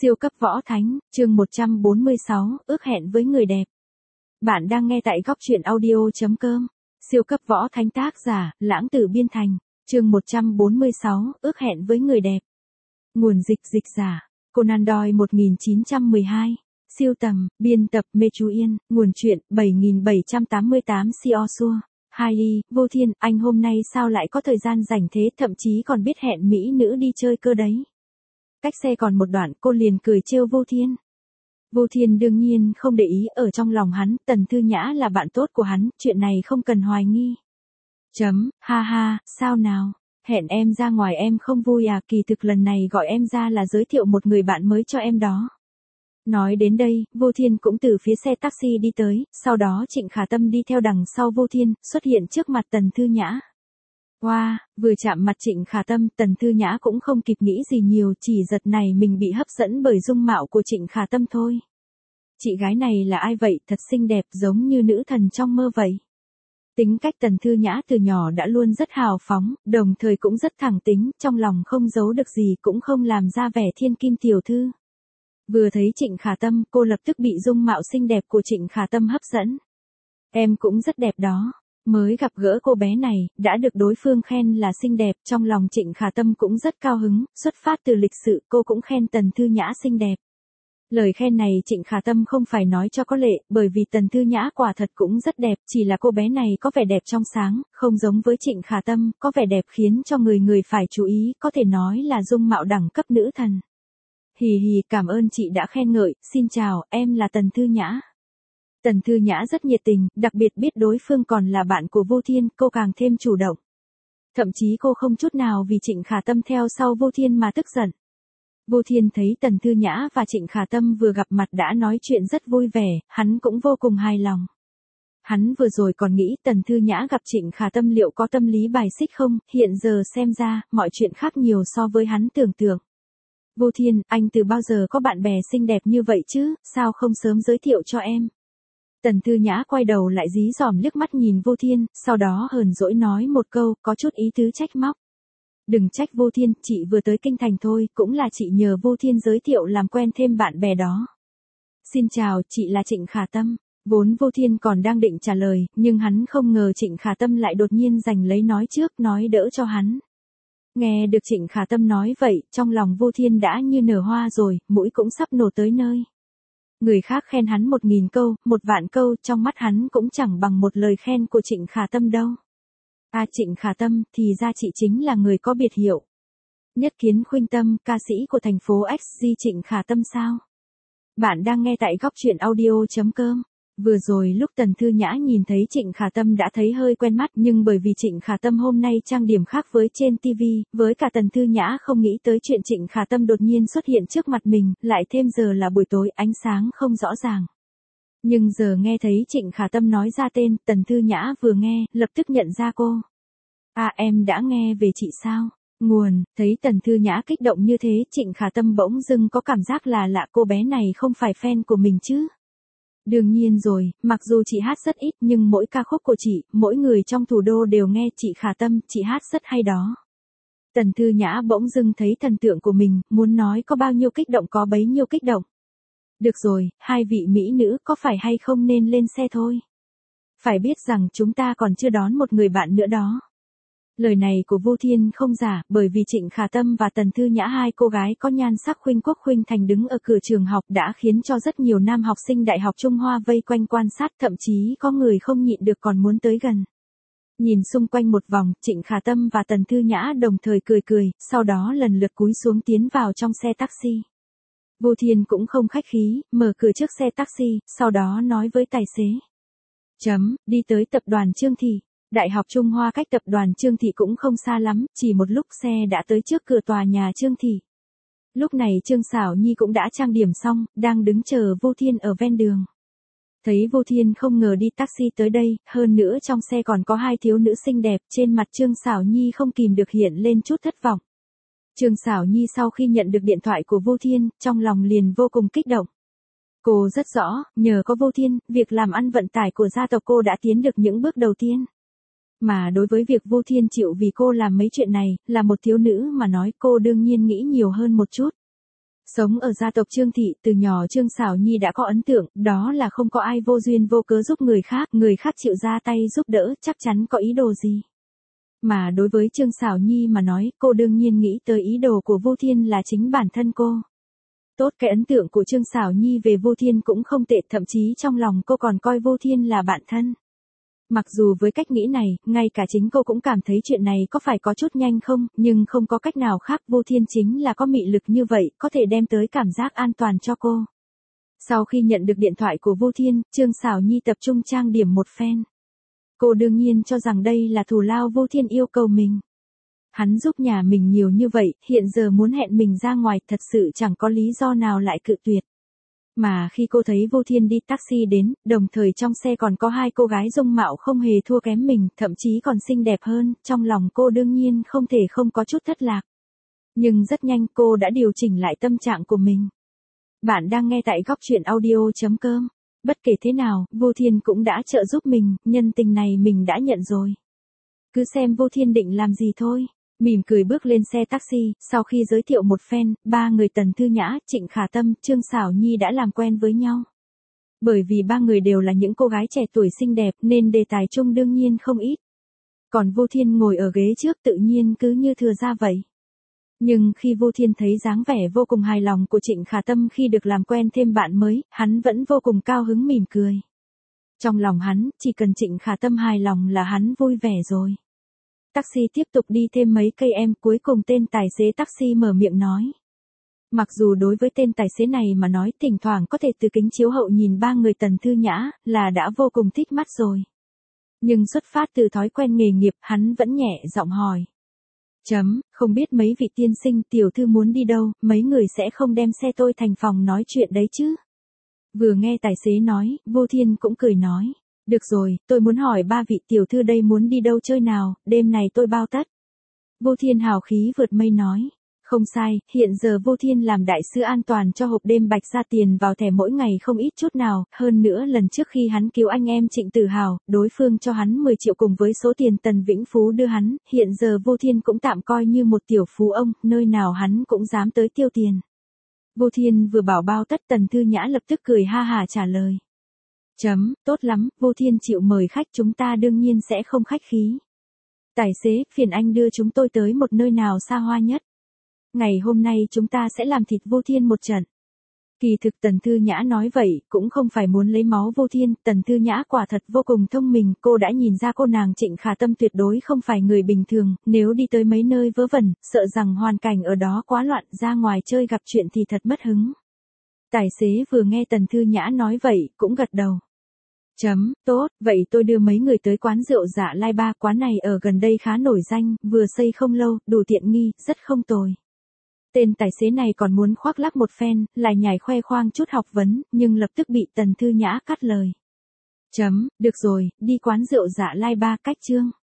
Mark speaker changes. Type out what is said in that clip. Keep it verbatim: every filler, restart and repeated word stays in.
Speaker 1: Siêu cấp võ thánh, chương một trăm bốn mươi sáu, ước hẹn với người đẹp. Bạn đang nghe tại góc truyện audio chấm com. Siêu cấp võ thánh tác giả, Lãng Tử biên thành, chương một trăm bốn mươi sáu, ước hẹn với người đẹp. Nguồn dịch dịch giả, Conan Doyle một nghìn chín trăm mười hai. Siêu tầm, biên tập Mê Chú Yên, nguồn truyện bảy nghìn bảy trăm tám mươi tám Siosua. Hai y, Vô Thiên, anh hôm nay sao lại có thời gian rảnh thế, thậm chí còn biết hẹn mỹ nữ đi chơi cơ đấy. Cách xe còn một đoạn, cô liền cười trêu Vô Thiên. Vô Thiên đương nhiên không để ý, ở trong lòng hắn, Tần Thư Nhã là bạn tốt của hắn, chuyện này không cần hoài nghi. Chấm, ha ha, sao nào, hẹn em ra ngoài em không vui à, kỳ thực lần này gọi em ra là giới thiệu một người bạn mới cho em đó. Nói đến đây, Vô Thiên cũng từ phía xe taxi đi tới, sau đó Trịnh Khả Tâm đi theo đằng sau Vô Thiên, xuất hiện trước mặt Tần Thư Nhã. Wow, vừa chạm mặt Trịnh Khả Tâm, Tần Thư Nhã cũng không kịp nghĩ gì nhiều, chỉ giật này mình bị hấp dẫn bởi dung mạo của Trịnh Khả Tâm thôi. Chị gái này là ai vậy, thật xinh đẹp, giống như nữ thần trong mơ vậy. Tính cách Tần Thư Nhã từ nhỏ đã luôn rất hào phóng, đồng thời cũng rất thẳng tính, trong lòng không giấu được gì, cũng không làm ra vẻ thiên kim tiểu thư. Vừa thấy Trịnh Khả Tâm, cô lập tức bị dung mạo xinh đẹp của Trịnh Khả Tâm hấp dẫn. Em cũng rất đẹp đó. Mới gặp gỡ cô bé này, đã được đối phương khen là xinh đẹp, trong lòng Trịnh Khả Tâm cũng rất cao hứng, xuất phát từ lịch sự, cô cũng khen Tần Thư Nhã xinh đẹp. Lời khen này Trịnh Khả Tâm không phải nói cho có lệ, bởi vì Tần Thư Nhã quả thật cũng rất đẹp, chỉ là cô bé này có vẻ đẹp trong sáng, không giống với Trịnh Khả Tâm, có vẻ đẹp khiến cho người người phải chú ý, có thể nói là dung mạo đẳng cấp nữ thần. Hì hì, cảm ơn chị đã khen ngợi, xin chào, em là Tần Thư Nhã. Tần Thư Nhã rất nhiệt tình, đặc biệt biết đối phương còn là bạn của Vô Thiên, cô càng thêm chủ động. Thậm chí cô không chút nào vì Trịnh Khả Tâm theo sau Vô Thiên mà tức giận. Vô Thiên thấy Tần Thư Nhã và Trịnh Khả Tâm vừa gặp mặt đã nói chuyện rất vui vẻ, hắn cũng vô cùng hài lòng. Hắn vừa rồi còn nghĩ Tần Thư Nhã gặp Trịnh Khả Tâm liệu có tâm lý bài xích không, hiện giờ xem ra, mọi chuyện khác nhiều so với hắn tưởng tượng. Vô Thiên, anh từ bao giờ có bạn bè xinh đẹp như vậy chứ, sao không sớm giới thiệu cho em? Tần Thư Nhã quay đầu lại dí dỏm liếc mắt nhìn Vô Thiên, sau đó hờn dỗi nói một câu, có chút ý tứ trách móc. Đừng trách Vô Thiên, chị vừa tới kinh thành thôi, cũng là chị nhờ Vô Thiên giới thiệu làm quen thêm bạn bè đó. Xin chào, chị là Trịnh Khả Tâm. Vốn Vô Thiên còn đang định trả lời, nhưng hắn không ngờ Trịnh Khả Tâm lại đột nhiên giành lấy nói trước, nói đỡ cho hắn. Nghe được Trịnh Khả Tâm nói vậy, trong lòng Vô Thiên đã như nở hoa rồi, mũi cũng sắp nổ tới nơi. Người khác khen hắn một nghìn câu, một vạn câu, trong mắt hắn cũng chẳng bằng một lời khen của Trịnh Khả Tâm đâu. À, Trịnh Khả Tâm, thì ra chị chính là người có biệt hiệu. Nhất Kiến Khuynh Tâm, ca sĩ của thành phố ích giê Trịnh Khả Tâm sao? Bạn đang nghe tại góc truyện audio chấm com. Vừa rồi lúc Tần Thư Nhã nhìn thấy Trịnh Khả Tâm đã thấy hơi quen mắt, nhưng bởi vì Trịnh Khả Tâm hôm nay trang điểm khác với trên ti vi, với cả Tần Thư Nhã không nghĩ tới chuyện Trịnh Khả Tâm đột nhiên xuất hiện trước mặt mình, lại thêm giờ là buổi tối, ánh sáng không rõ ràng. Nhưng giờ nghe thấy Trịnh Khả Tâm nói ra tên, Tần Thư Nhã vừa nghe, lập tức nhận ra cô. À, em đã nghe về chị sao? Nguồn, thấy Tần Thư Nhã kích động như thế, Trịnh Khả Tâm bỗng dưng có cảm giác là lạ, cô bé này không phải fan của mình chứ? Đương nhiên rồi, mặc dù chị hát rất ít nhưng mỗi ca khúc của chị, mỗi người trong thủ đô đều nghe. Chị Khả Tâm, chị hát rất hay đó. Tần Thư Nhã bỗng dưng thấy thần tượng của mình, muốn nói có bao nhiêu kích động có bấy nhiêu kích động. Được rồi, hai vị mỹ nữ có phải hay không nên lên xe thôi. Phải biết rằng chúng ta còn chưa đón một người bạn nữa đó. Lời này của Vô Thiên không giả, bởi vì Trịnh Khả Tâm và Tần Thư Nhã, hai cô gái có nhan sắc khuynh quốc khuynh thành đứng ở cửa trường học đã khiến cho rất nhiều nam học sinh Đại học Trung Hoa vây quanh quan sát, thậm chí có người không nhịn được còn muốn tới gần. Nhìn xung quanh một vòng, Trịnh Khả Tâm và Tần Thư Nhã đồng thời cười cười, sau đó lần lượt cúi xuống tiến vào trong xe taxi. Vô Thiên cũng không khách khí, mở cửa trước xe taxi, sau đó nói với tài xế. Chấm, đi tới tập đoàn Trương Thị. Đại học Trung Hoa cách tập đoàn Trương Thị cũng không xa lắm, chỉ một lúc xe đã tới trước cửa tòa nhà Trương Thị. Lúc này Trương Sảo Nhi cũng đã trang điểm xong, đang đứng chờ Vô Thiên ở ven đường. Thấy Vô Thiên không ngờ đi taxi tới đây, hơn nữa trong xe còn có hai thiếu nữ xinh đẹp, trên mặt Trương Sảo Nhi không kìm được hiện lên chút thất vọng. Trương Sảo Nhi sau khi nhận được điện thoại của Vô Thiên, trong lòng liền vô cùng kích động. Cô rất rõ, nhờ có Vô Thiên, việc làm ăn vận tải của gia tộc cô đã tiến được những bước đầu tiên. Mà đối với việc Vô Thiên chịu vì cô làm mấy chuyện này, là một thiếu nữ mà nói, cô đương nhiên nghĩ nhiều hơn một chút. Sống ở gia tộc Trương Thị, từ nhỏ Trương Sảo Nhi đã có ấn tượng, đó là không có ai vô duyên vô cớ giúp người khác, người khác chịu ra tay giúp đỡ, chắc chắn có ý đồ gì. Mà đối với Trương Sảo Nhi mà nói, cô đương nhiên nghĩ tới ý đồ của Vu Thiên là chính bản thân cô. Tốt, cái ấn tượng của Trương Sảo Nhi về Vu Thiên cũng không tệ, thậm chí trong lòng cô còn coi Vu Thiên là bạn thân. Mặc dù với cách nghĩ này, ngay cả chính cô cũng cảm thấy chuyện này có phải có chút nhanh không, nhưng không có cách nào khác, Vu Thiên chính là có mị lực như vậy, có thể đem tới cảm giác an toàn cho cô. Sau khi nhận được điện thoại của Vu Thiên, Trương Sảo Nhi tập trung trang điểm một phen. Cô đương nhiên cho rằng đây là thù lao Vu Thiên yêu cầu mình. Hắn giúp nhà mình nhiều như vậy, hiện giờ muốn hẹn mình ra ngoài, thật sự chẳng có lý do nào lại cự tuyệt. Mà khi cô thấy Vu Thiên đi taxi đến, đồng thời trong xe còn có hai cô gái dung mạo không hề thua kém mình, thậm chí còn xinh đẹp hơn, trong lòng cô đương nhiên không thể không có chút thất lạc. Nhưng rất nhanh cô đã điều chỉnh lại tâm trạng của mình. Bạn đang nghe tại góc truyện audio chấm com. Bất kể thế nào, Vu Thiên cũng đã trợ giúp mình, nhân tình này mình đã nhận rồi. Cứ xem Vu Thiên định làm gì thôi. Mỉm cười bước lên xe taxi, sau khi giới thiệu một phen, ba người Tần Thư Nhã, Trịnh Khả Tâm, Trương Sảo Nhi đã làm quen với nhau. Bởi vì ba người đều là những cô gái trẻ tuổi xinh đẹp nên đề tài chung đương nhiên không ít. Còn Vu Thiên ngồi ở ghế trước tự nhiên cứ như thừa ra vậy. Nhưng khi Vu Thiên thấy dáng vẻ vô cùng hài lòng của Trịnh Khả Tâm khi được làm quen thêm bạn mới, hắn vẫn vô cùng cao hứng mỉm cười. Trong lòng hắn, chỉ cần Trịnh Khả Tâm hài lòng là hắn vui vẻ rồi. Taxi tiếp tục đi thêm mấy cây em, cuối cùng tên tài xế taxi mở miệng nói. Mặc dù đối với tên tài xế này mà nói thỉnh thoảng có thể từ kính chiếu hậu nhìn ba người Tần Thư Nhã là đã vô cùng thích mắt rồi. Nhưng xuất phát từ thói quen nghề nghiệp hắn vẫn nhẹ giọng hỏi. Chấm, không biết mấy vị tiên sinh tiểu thư muốn đi đâu, mấy người sẽ không đem xe tôi thành phòng nói chuyện đấy chứ. Vừa nghe tài xế nói, Vu Thiên cũng cười nói. Được rồi, tôi muốn hỏi ba vị tiểu thư đây muốn đi đâu chơi nào, đêm này tôi bao tất. Vu Thiên hào khí vượt mây nói. Không sai, hiện giờ Vu Thiên làm đại sứ an toàn cho hộp đêm Bạch Gia tiền vào thẻ mỗi ngày không ít chút nào, hơn nữa lần trước khi hắn cứu anh em Trịnh Tử Hào, đối phương cho hắn mười triệu cùng với số tiền Tần Vĩnh Phú đưa hắn, hiện giờ Vu Thiên cũng tạm coi như một tiểu phú ông, nơi nào hắn cũng dám tới tiêu tiền. Vu Thiên vừa bảo bao tất Tần Thư Nhã lập tức cười ha hà trả lời. Chấm, tốt lắm, Vu Thiên chịu mời khách chúng ta đương nhiên sẽ không khách khí. Tài xế, phiền anh đưa chúng tôi tới một nơi nào xa hoa nhất. Ngày hôm nay chúng ta sẽ làm thịt Vu Thiên một trận. Kỳ thực Tần Thư Nhã nói vậy, cũng không phải muốn lấy máu Vu Thiên, Tần Thư Nhã quả thật vô cùng thông minh, cô đã nhìn ra cô nàng Trịnh Khả Tâm tuyệt đối không phải người bình thường, nếu đi tới mấy nơi vớ vẩn, sợ rằng hoàn cảnh ở đó quá loạn, ra ngoài chơi gặp chuyện thì thật mất hứng. Tài xế vừa nghe Tần Thư Nhã nói vậy, cũng gật đầu. Chấm, tốt, vậy tôi đưa mấy người tới quán rượu Dạ Lai Ba, quán này ở gần đây khá nổi danh, vừa xây không lâu, đủ tiện nghi, rất không tồi. Tên tài xế này còn muốn khoác lác một phen, lại nhảy khoe khoang chút học vấn, nhưng lập tức bị Tần Thư Nhã cắt lời. Chấm, được rồi, đi quán rượu Dạ Lai Ba cách chương.